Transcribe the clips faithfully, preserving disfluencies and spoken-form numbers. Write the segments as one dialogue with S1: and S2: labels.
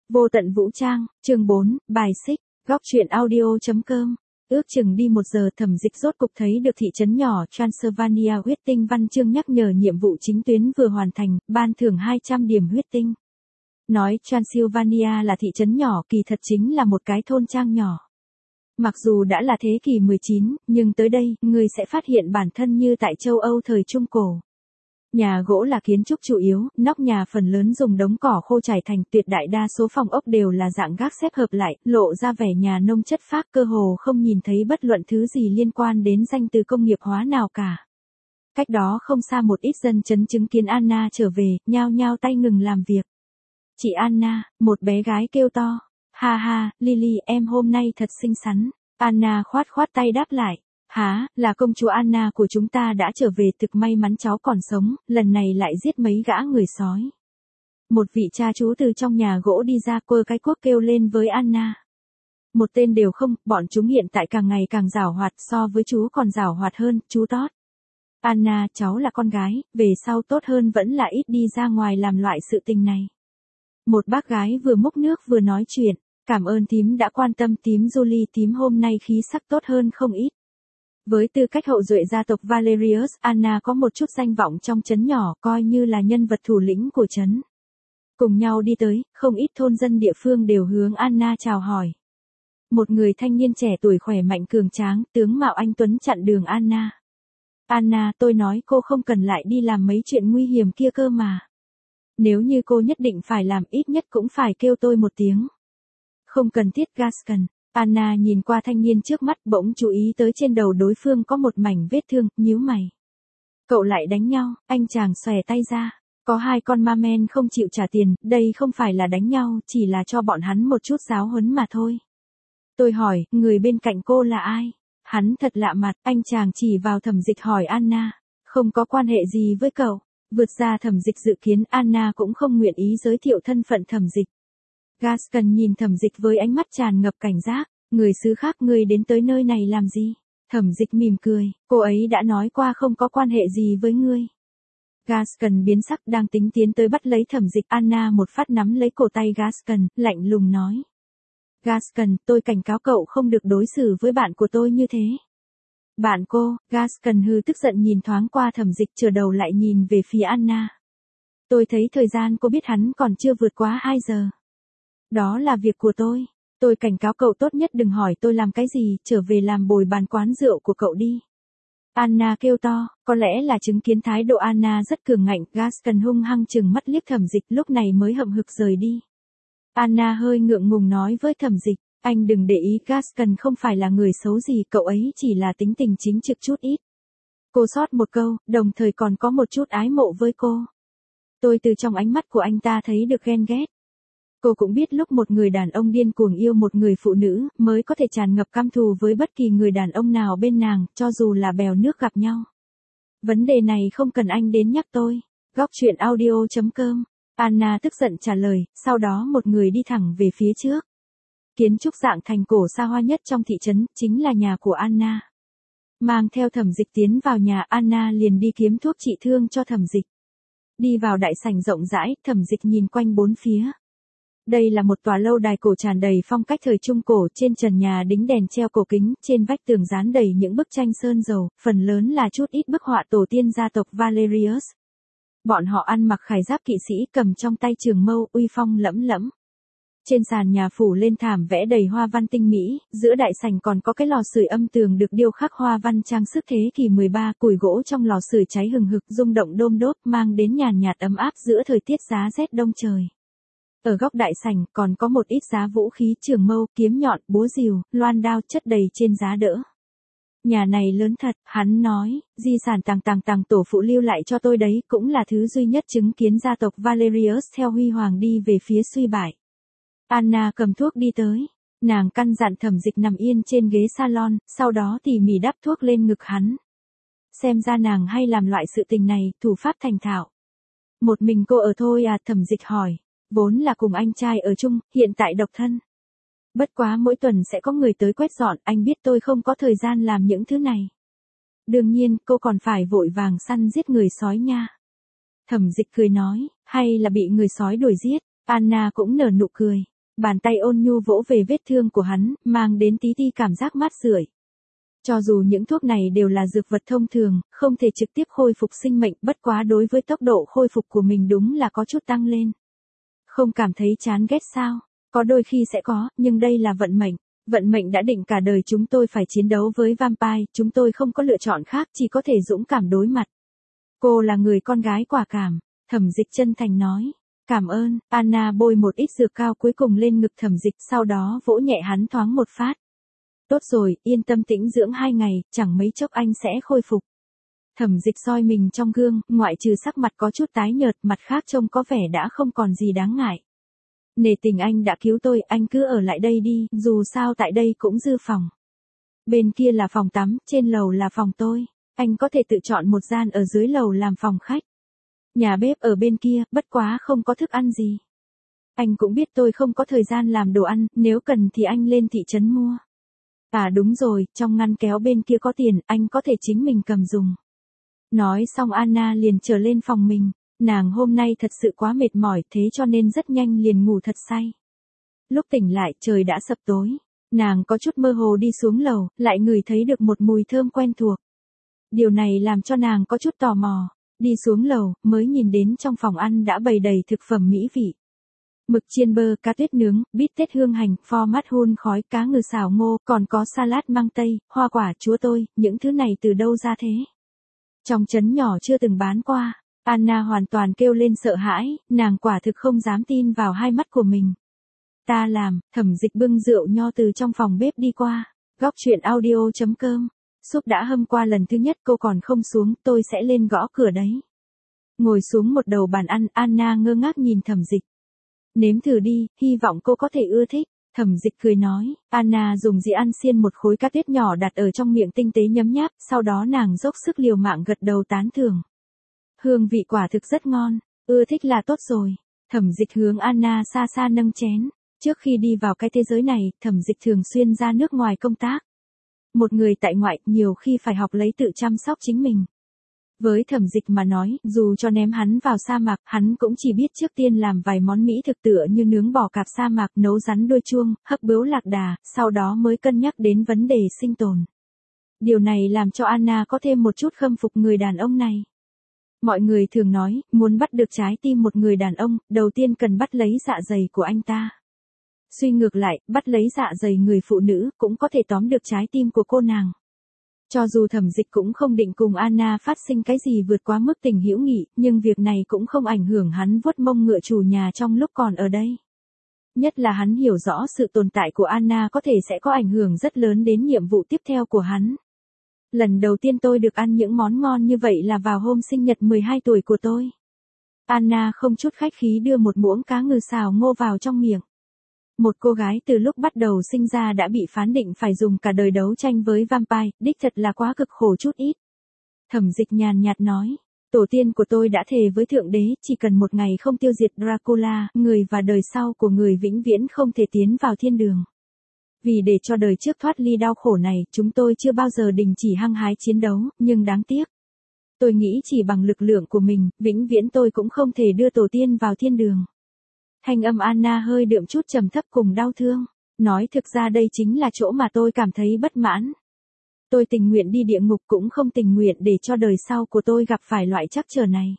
S1: Vô tận vũ trang, chương bốn, bài xích, góc truyện audio.com. Ước chừng đi một giờ Thẩm Dịch rốt cục thấy được thị trấn nhỏ Transylvania huyết tinh văn chương nhắc nhở nhiệm vụ chính tuyến vừa hoàn thành, ban thưởng hai trăm điểm huyết tinh. Nói Transylvania là thị trấn nhỏ kỳ thật chính là một cái thôn trang nhỏ. Mặc dù đã là thế kỷ mười chín, nhưng tới đây, người sẽ phát hiện bản thân như tại châu Âu thời Trung Cổ. Nhà gỗ là kiến trúc chủ yếu, nóc nhà phần lớn dùng đống cỏ khô trải thành, tuyệt đại đa số phòng ốc đều là dạng gác xếp hợp lại, lộ ra vẻ nhà nông chất phác, cơ hồ không nhìn thấy bất luận thứ gì liên quan đến danh từ công nghiệp hóa nào cả. Cách đó không xa một ít dân chấn chứng kiến Anna trở về, nhao nhao tay ngừng làm việc. Chị Anna, một bé gái kêu to. Ha ha, Lily, em hôm nay thật xinh xắn. Anna khoát khoát tay đáp lại. Hả, là công chúa Anna của chúng ta đã trở về, thực may mắn cháu còn sống, lần này lại giết mấy gã người sói. Một vị cha chú từ trong nhà gỗ đi ra, quơ cái cuốc kêu lên với Anna. Một tên đều không, bọn chúng hiện tại càng ngày càng giảo hoạt, so với chú còn giảo hoạt hơn, chú Tót. Anna, cháu là con gái, về sau tốt hơn vẫn là ít đi ra ngoài làm loại sự tình này. Một bác gái vừa múc nước vừa nói chuyện, cảm ơn thím đã quan tâm thím Julie, thím hôm nay khí sắc tốt hơn không ít. Với tư cách hậu duệ gia tộc Valerius, Anna có một chút danh vọng trong trấn nhỏ, coi như là nhân vật thủ lĩnh của trấn. Cùng nhau đi tới, không ít thôn dân địa phương đều hướng Anna chào hỏi. Một người thanh niên trẻ tuổi khỏe mạnh cường tráng, tướng mạo anh tuấn chặn đường Anna. Anna, tôi nói cô không cần lại đi làm mấy chuyện nguy hiểm kia cơ mà. Nếu như cô nhất định phải làm, ít nhất cũng phải kêu tôi một tiếng. Không cần thiết Gaston. Anna nhìn qua thanh niên trước mắt, bỗng chú ý tới trên đầu đối phương có một mảnh vết thương, nhíu mày. Cậu lại đánh nhau, anh chàng xòe tay ra. Có hai con ma men không chịu trả tiền, đây không phải là đánh nhau, chỉ là cho bọn hắn một chút giáo huấn mà thôi. Tôi hỏi, người bên cạnh cô là ai? Hắn thật lạ mặt, anh chàng chỉ vào Thẩm Dịch hỏi Anna. Không có quan hệ gì với cậu. Vượt ra Thẩm Dịch dự kiến, Anna cũng không nguyện ý giới thiệu thân phận Thẩm Dịch. Gaston nhìn Thẩm Dịch với ánh mắt tràn ngập cảnh giác, người xứ khác, ngươi đến tới nơi này làm gì? Thẩm Dịch mỉm cười, cô ấy đã nói qua không có quan hệ gì với ngươi. Gaston biến sắc, đang tính tiến tới bắt lấy Thẩm Dịch, Anna một phát nắm lấy cổ tay Gaston, lạnh lùng nói. Gaston, tôi cảnh cáo cậu không được đối xử với bạn của tôi như thế. Bạn cô? Gaston hư tức giận nhìn thoáng qua Thẩm Dịch, trở đầu lại nhìn về phía Anna. Tôi thấy thời gian cô biết hắn còn chưa vượt quá hai giờ. Đó là việc của tôi. Tôi cảnh cáo cậu tốt nhất đừng hỏi tôi làm cái gì, trở về làm bồi bàn quán rượu của cậu đi. Anna kêu to, có lẽ là chứng kiến thái độ Anna rất cường ngạnh, Gaston hung hăng chừng mắt liếc Thẩm Dịch, lúc này mới hậm hực rời đi. Anna hơi ngượng ngùng nói với Thẩm Dịch, anh đừng để ý, Gaston không phải là người xấu gì, cậu ấy chỉ là tính tình chính trực chút ít. Cô sót một câu, đồng thời còn có một chút ái mộ với cô. Tôi từ trong ánh mắt của anh ta thấy được ghen ghét. Cô cũng biết lúc một người đàn ông điên cuồng yêu một người phụ nữ, mới có thể tràn ngập căm thù với bất kỳ người đàn ông nào bên nàng, cho dù là bèo nước gặp nhau. Vấn đề này không cần anh đến nhắc tôi. Góc truyện audio.com. Anna tức giận trả lời, sau đó một người đi thẳng về phía trước. Kiến trúc dạng thành cổ xa hoa nhất trong thị trấn, chính là nhà của Anna. Mang theo Thẩm Dịch tiến vào nhà, Anna liền đi kiếm thuốc trị thương cho Thẩm Dịch. Đi vào đại sảnh rộng rãi, Thẩm Dịch nhìn quanh bốn phía. Đây là một tòa lâu đài cổ tràn đầy phong cách thời Trung Cổ, trên trần nhà đính đèn treo cổ kính, trên vách tường dán đầy những bức tranh sơn dầu, phần lớn là chút ít bức họa tổ tiên gia tộc Valerius. Bọn họ ăn mặc khải giáp kỵ sĩ, cầm trong tay trường mâu, uy phong lẫm lẫm. Trên sàn nhà phủ lên thảm vẽ đầy hoa văn tinh mỹ, giữa đại sảnh còn có cái lò sưởi âm tường được điêu khắc hoa văn trang sức thế kỷ mười ba, củi gỗ trong lò sưởi cháy hừng hực, rung động đôm đốp, mang đến nhàn nhạt ấm áp giữa thời tiết giá rét đông trời. Ở góc đại sảnh còn có một ít giá vũ khí, trường mâu, kiếm nhọn, búa rìu, loan đao chất đầy trên giá đỡ. Nhà này lớn thật, hắn nói, di sản tàng tàng tàng tổ phụ lưu lại cho tôi đấy, cũng là thứ duy nhất chứng kiến gia tộc Valerius theo huy hoàng đi về phía suy bại. Anna cầm thuốc đi tới, nàng căn dặn Thẩm Dịch nằm yên trên ghế salon, sau đó tỉ mỉ đắp thuốc lên ngực hắn. Xem ra nàng hay làm loại sự tình này, thủ pháp thành thạo. Một mình cô ở thôi à? Thẩm Dịch hỏi. Vốn là cùng anh trai ở chung, hiện tại độc thân. Bất quá mỗi tuần sẽ có người tới quét dọn, anh biết tôi không có thời gian làm những thứ này. Đương nhiên, cô còn phải vội vàng săn giết người sói nha. Thẩm Dịch cười nói, hay là bị người sói đuổi giết? Anna cũng nở nụ cười. Bàn tay ôn nhu vỗ về vết thương của hắn, mang đến tí ti cảm giác mát rượi. Cho dù những thuốc này đều là dược vật thông thường, không thể trực tiếp khôi phục sinh mệnh, bất quá đối với tốc độ khôi phục của mình đúng là có chút tăng lên. Không cảm thấy chán ghét sao? Có đôi khi sẽ có, nhưng đây là vận mệnh. Vận mệnh đã định cả đời chúng tôi phải chiến đấu với vampire, chúng tôi không có lựa chọn khác, chỉ có thể dũng cảm đối mặt. Cô là người con gái quả cảm, Thẩm Dịch chân thành nói. Cảm ơn, Anna bôi một ít dược cao cuối cùng lên ngực Thẩm Dịch, sau đó vỗ nhẹ hắn thoáng một phát. Tốt rồi, yên tâm tĩnh dưỡng hai ngày, chẳng mấy chốc anh sẽ khôi phục. Thẩm Dịch soi mình trong gương, ngoại trừ sắc mặt có chút tái nhợt, mặt khác trông có vẻ đã không còn gì đáng ngại. Nể tình anh đã cứu tôi, anh cứ ở lại đây đi, dù sao tại đây cũng dư phòng. Bên kia là phòng tắm, trên lầu là phòng tôi. Anh có thể tự chọn một gian ở dưới lầu làm phòng khách. Nhà bếp ở bên kia, bất quá không có thức ăn gì. Anh cũng biết tôi không có thời gian làm đồ ăn, nếu cần thì anh lên thị trấn mua. À đúng rồi, trong ngăn kéo bên kia có tiền, anh có thể chính mình cầm dùng. Nói xong Anna liền trở lên phòng mình. Nàng hôm nay thật sự quá mệt mỏi, thế cho nên rất nhanh liền ngủ thật say. Lúc tỉnh lại trời đã sập tối. Nàng có chút mơ hồ đi xuống lầu, lại ngửi thấy được một mùi thơm quen thuộc. Điều này làm cho nàng có chút tò mò. Đi xuống lầu, mới nhìn đến trong phòng ăn đã bày đầy thực phẩm mỹ vị. Mực chiên bơ, cá tuyết nướng, bít tết hương hành, pho mát hun khói, cá ngừ xào ngô, còn có salad mang tây, hoa quả chúa tôi, những thứ này từ đâu ra thế? Trong trấn nhỏ chưa từng bán qua. Anna hoàn toàn kêu lên sợ hãi, nàng quả thực không dám tin vào hai mắt của mình. Ta làm, Thẩm Dịch bưng rượu nho từ trong phòng bếp đi qua. Góc truyện audio chấm com. Súp đã hâm qua lần thứ nhất, cô còn không xuống, tôi sẽ lên gõ cửa đấy. Ngồi xuống một đầu bàn ăn, Anna ngơ ngác nhìn Thẩm Dịch. Nếm thử đi, hy vọng cô có thể ưa thích. Thẩm Dịch cười nói. Anna dùng dĩa ăn xiên một khối cá tuyết nhỏ đặt ở trong miệng tinh tế nhấm nháp, sau đó nàng dốc sức liều mạng gật đầu tán thưởng. Hương vị quả thực rất ngon, ưa thích là tốt rồi. Thẩm Dịch hướng Anna xa xa nâng chén. Trước khi đi vào cái thế giới này, Thẩm Dịch thường xuyên ra nước ngoài công tác. Một người tại ngoại, nhiều khi phải học lấy tự chăm sóc chính mình. Với Thẩm Dịch mà nói, dù cho ném hắn vào sa mạc, hắn cũng chỉ biết trước tiên làm vài món mỹ thực tựa như nướng bò cạp sa mạc, nấu rắn đuôi chuông, hấp bướu lạc đà, sau đó mới cân nhắc đến vấn đề sinh tồn. Điều này làm cho Anna có thêm một chút khâm phục người đàn ông này. Mọi người thường nói, muốn bắt được trái tim một người đàn ông, đầu tiên cần bắt lấy dạ dày của anh ta. Suy ngược lại, bắt lấy dạ dày người phụ nữ, cũng có thể tóm được trái tim của cô nàng. Cho dù Thẩm Dịch cũng không định cùng Anna phát sinh cái gì vượt quá mức tình hữu nghị, nhưng việc này cũng không ảnh hưởng hắn vuốt mông ngựa chủ nhà trong lúc còn ở đây. Nhất là hắn hiểu rõ sự tồn tại của Anna có thể sẽ có ảnh hưởng rất lớn đến nhiệm vụ tiếp theo của hắn. Lần đầu tiên tôi được ăn những món ngon như vậy là vào hôm sinh nhật mười hai tuổi của tôi. Anna không chút khách khí đưa một muỗng cá ngừ xào ngô vào trong miệng. Một cô gái từ lúc bắt đầu sinh ra đã bị phán định phải dùng cả đời đấu tranh với vampire, đích thật là quá cực khổ chút ít. Thẩm Dịch nhàn nhạt nói, tổ tiên của tôi đã thề với Thượng Đế, chỉ cần một ngày không tiêu diệt Dracula, người và đời sau của người vĩnh viễn không thể tiến vào thiên đường. Vì để cho đời trước thoát ly đau khổ này, chúng tôi chưa bao giờ đình chỉ hăng hái chiến đấu, nhưng đáng tiếc. Tôi nghĩ chỉ bằng lực lượng của mình, vĩnh viễn tôi cũng không thể đưa tổ tiên vào thiên đường. Thanh âm Anna hơi đượm chút trầm thấp cùng đau thương. Nói thực ra đây chính là chỗ mà tôi cảm thấy bất mãn. Tôi tình nguyện đi địa ngục cũng không tình nguyện để cho đời sau của tôi gặp phải loại trắc trở này.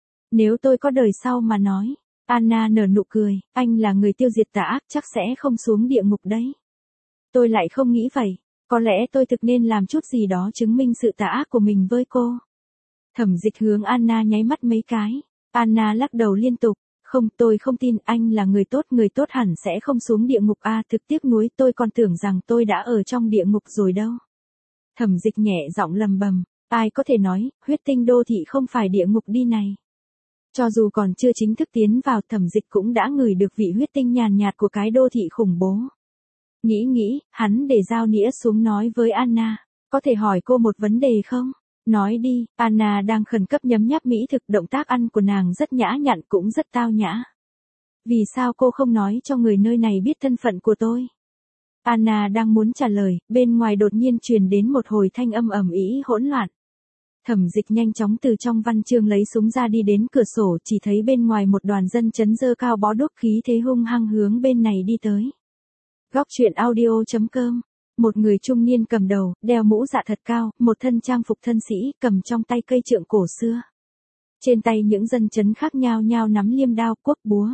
S1: Nếu tôi có đời sau mà nói, Anna nở nụ cười, anh là người tiêu diệt tà ác chắc sẽ không xuống địa ngục đấy. Tôi lại không nghĩ vậy, có lẽ tôi thực nên làm chút gì đó chứng minh sự tà ác của mình với cô. Thẩm Dịch hướng Anna nháy mắt mấy cái. Anna lắc đầu liên tục. Không, tôi không tin, anh là người tốt, người tốt hẳn sẽ không xuống địa ngục a, à, thực tiếc nuối, tôi còn tưởng rằng tôi đã ở trong địa ngục rồi đâu. Thẩm Dịch nhẹ giọng lầm bầm, ai có thể nói, huyết tinh đô thị không phải địa ngục đi này. Cho dù còn chưa chính thức tiến vào, Thẩm Dịch cũng đã ngửi được vị huyết tinh nhàn nhạt của cái đô thị khủng bố. Nghĩ nghĩ, hắn để dao nĩa xuống nói với Anna, có thể hỏi cô một vấn đề không? Nói đi, Anna đang khẩn cấp nhấm nháp mỹ thực, động tác ăn của nàng rất nhã nhặn cũng rất tao nhã. Vì sao cô không nói cho người nơi này biết thân phận của tôi? Anna đang muốn trả lời, bên ngoài đột nhiên truyền đến một hồi thanh âm ầm ĩ hỗn loạn. Thẩm Dịch nhanh chóng từ trong văn chương lấy súng ra đi đến cửa sổ, chỉ thấy bên ngoài một đoàn dân chấn giơ cao bó đuốc khí thế hung hăng hướng bên này đi tới. Góc truyện audio chấm com. Một người trung niên cầm đầu, đeo mũ dạ thật cao, một thân trang phục thân sĩ, cầm trong tay cây trượng cổ xưa. Trên tay những dân chấn khác nhao nhao nắm liêm đao, cuốc búa.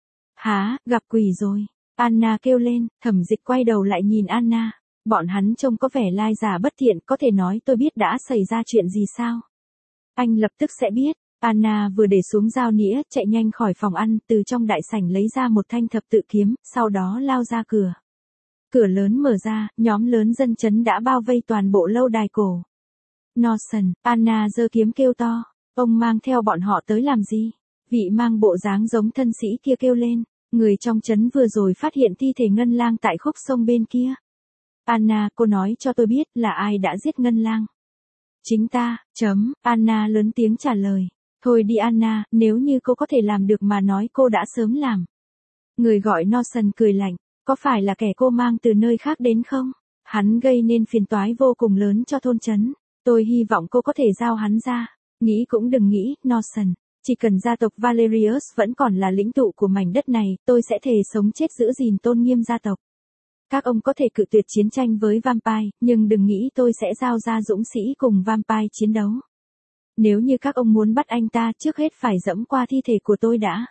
S1: Há, gặp quỷ rồi. Anna kêu lên. Thẩm Dịch quay đầu lại nhìn Anna. Bọn hắn trông có vẻ lai giả bất thiện, có thể nói tôi biết đã xảy ra chuyện gì sao? Anh lập tức sẽ biết. Anna vừa để xuống dao nĩa, chạy nhanh khỏi phòng ăn, từ trong đại sảnh lấy ra một thanh thập tự kiếm, sau đó lao ra cửa. Cửa lớn mở ra, nhóm lớn dân chấn đã bao vây toàn bộ lâu đài cổ. Norton, Anna giơ kiếm kêu to. Ông mang theo bọn họ tới làm gì? Vị mang bộ dáng giống thân sĩ kia kêu lên. Người trong trấn vừa rồi phát hiện thi thể Ngân Lang tại khúc sông bên kia. Anna, cô nói cho tôi biết là ai đã giết Ngân Lang. Chính ta, chấm, Anna lớn tiếng trả lời. Thôi đi Anna, nếu như cô có thể làm được mà nói cô đã sớm làm. Người gọi Norton cười lạnh, có phải là kẻ cô mang từ nơi khác đến không? Hắn gây nên phiền toái vô cùng lớn cho thôn trấn. Tôi hy vọng cô có thể giao hắn ra. Nghĩ cũng đừng nghĩ, Norton. Chỉ cần gia tộc Valerius vẫn còn là lĩnh tụ của mảnh đất này, tôi sẽ thề sống chết giữ gìn tôn nghiêm gia tộc. Các ông có thể cự tuyệt chiến tranh với vampire, nhưng đừng nghĩ tôi sẽ giao ra dũng sĩ cùng vampire chiến đấu. Nếu như các ông muốn bắt anh ta, trước hết phải dẫm qua thi thể của tôi đã.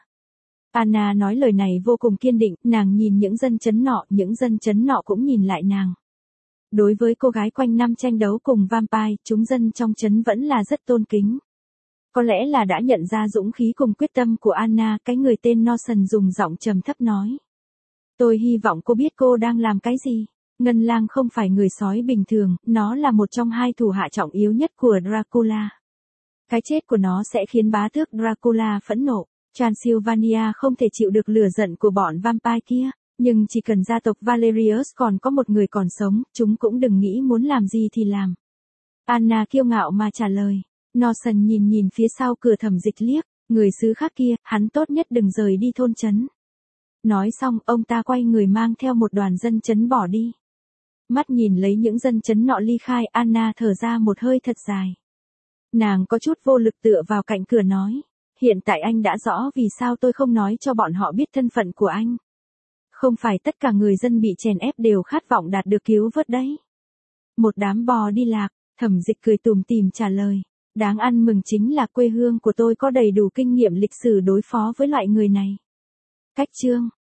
S1: Anna nói lời này vô cùng kiên định, nàng nhìn những dân chấn nọ, những dân chấn nọ cũng nhìn lại nàng. Đối với cô gái quanh năm tranh đấu cùng vampire, chúng dân trong trấn vẫn là rất tôn kính. Có lẽ là đã nhận ra dũng khí cùng quyết tâm của Anna, cái người tên Norton dùng giọng trầm thấp nói. Tôi hy vọng cô biết cô đang làm cái gì. Ngân Lang không phải người sói bình thường, nó là một trong hai thủ hạ trọng yếu nhất của Dracula. Cái chết của nó sẽ khiến bá tước Dracula phẫn nộ. Transylvania không thể chịu được lửa giận của bọn vampire kia, nhưng chỉ cần gia tộc Valerius còn có một người còn sống, chúng cũng đừng nghĩ muốn làm gì thì làm. Anna kiêu ngạo mà trả lời. Norton nhìn nhìn phía sau cửa Thẩm Dịch liếc, người xứ khác kia, hắn tốt nhất đừng rời đi thôn trấn. Nói xong, ông ta quay người mang theo một đoàn dân trấn bỏ đi. Mắt nhìn lấy những dân trấn nọ ly khai, Anna thở ra một hơi thật dài. Nàng có chút vô lực tựa vào cạnh cửa nói. Hiện tại anh đã rõ vì sao tôi không nói cho bọn họ biết thân phận của anh. Không phải tất cả người dân bị chèn ép đều khát vọng đạt được cứu vớt đấy. Một đám bò đi lạc, Thẩm Dịch cười tủm tỉm trả lời. Đáng ăn mừng chính là quê hương của tôi có đầy đủ kinh nghiệm lịch sử đối phó với loại người này. Cách chương